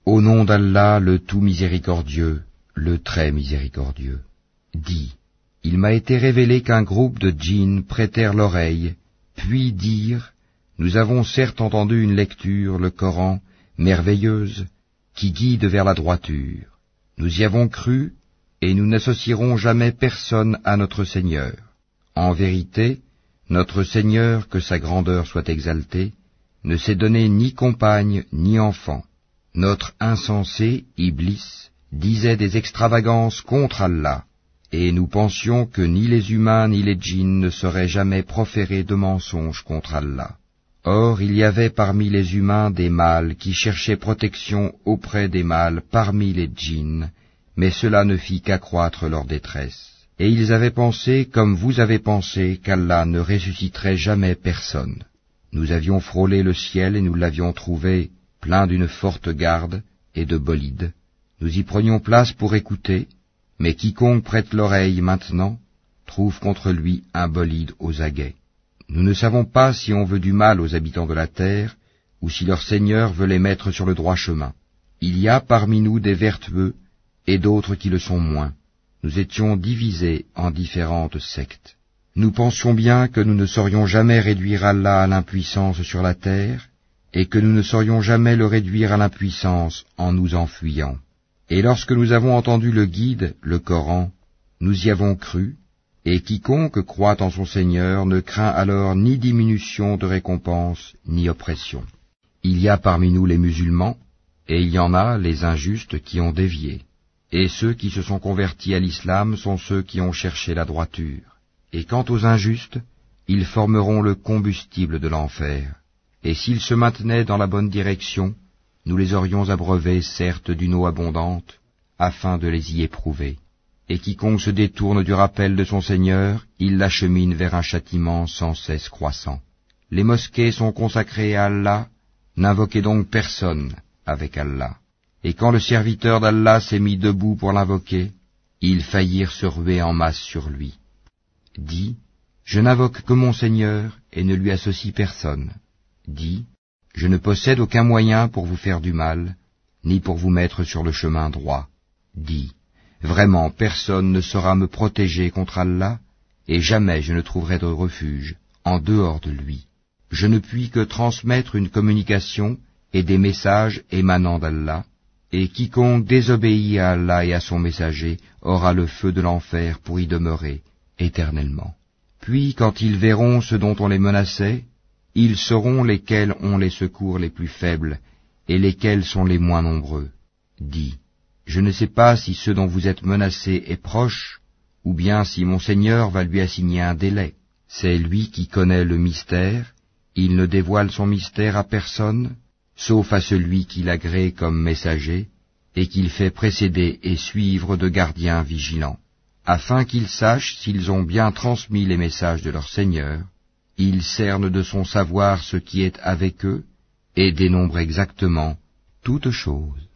Au nom d'Allah, le tout miséricordieux, le très miséricordieux. Dis, il m'a été révélé qu'un groupe de djinns prêtèrent l'oreille, puis dirent, nous avons certes entendu une lecture, le Coran, merveilleuse, qui guide vers la droiture. Nous y avons cru, et nous n'associerons jamais personne à notre Seigneur. En vérité, notre Seigneur, que sa grandeur soit exaltée, ne s'est donné ni compagne ni enfant. Notre insensé, Iblis, disait des extravagances contre Allah, et nous pensions que ni les humains ni les djinns ne sauraient jamais proférer de mensonges contre Allah. Or, il y avait parmi les humains des mâles qui cherchaient protection auprès des mâles parmi les djinns, mais cela ne fit qu'accroître leur détresse. Et ils avaient pensé, comme vous avez pensé, qu'Allah ne ressusciterait jamais personne. Nous avions frôlé le ciel et nous l'avions trouvé plein d'une forte garde et de bolides. Nous y prenions place pour écouter, mais quiconque prête l'oreille maintenant trouve contre lui un bolide aux aguets. Nous ne savons pas si on veut du mal aux habitants de la terre, ou si leur Seigneur veut les mettre sur le droit chemin. Il y a parmi nous des vertueux, et d'autres qui le sont moins. Nous étions divisés en différentes sectes. Nous pensions bien que nous ne saurions jamais réduire Allah à l'impuissance sur la terre, et que nous ne saurions jamais le réduire à l'impuissance en nous enfuyant. Et lorsque nous avons entendu le guide, le Coran, nous y avons cru, et quiconque croit en son Seigneur ne craint alors ni diminution de récompense, ni oppression. Il y a parmi nous les musulmans, et il y en a les injustes qui ont dévié. Et ceux qui se sont convertis à l'islam sont ceux qui ont cherché la droiture. Et quant aux injustes, ils formeront le combustible de l'enfer. Et s'ils se maintenaient dans la bonne direction, nous les aurions abreuvés certes d'une eau abondante, afin de les y éprouver. Et quiconque se détourne du rappel de son Seigneur, il l'achemine vers un châtiment sans cesse croissant. Les mosquées sont consacrées à Allah, n'invoquez donc personne avec Allah. Et quand le serviteur d'Allah s'est mis debout pour l'invoquer, ils faillirent se ruer en masse sur lui. Dis, je n'invoque que mon Seigneur et ne lui associe personne. Dis, je ne possède aucun moyen pour vous faire du mal, ni pour vous mettre sur le chemin droit. Dis, vraiment personne ne saura me protéger contre Allah, et jamais je ne trouverai de refuge en dehors de lui. Je ne puis que transmettre une communication et des messages émanant d'Allah, et quiconque désobéit à Allah et à son messager aura le feu de l'enfer pour y demeurer éternellement. Puis quand ils verront ce dont on les menaçait, ils sauront lesquels ont les secours les plus faibles et lesquels sont les moins nombreux. Dis, je ne sais pas si ce dont vous êtes menacés est proche, ou bien si mon Seigneur va lui assigner un délai. C'est lui qui connaît le mystère, il ne dévoile son mystère à personne, sauf à celui qui l'agrée comme messager, et qu'il fait précéder et suivre de gardiens vigilants, afin qu'ils sachent s'ils ont bien transmis les messages de leur Seigneur. Il cerne de son savoir ce qui est avec eux, et dénombre exactement toutes choses.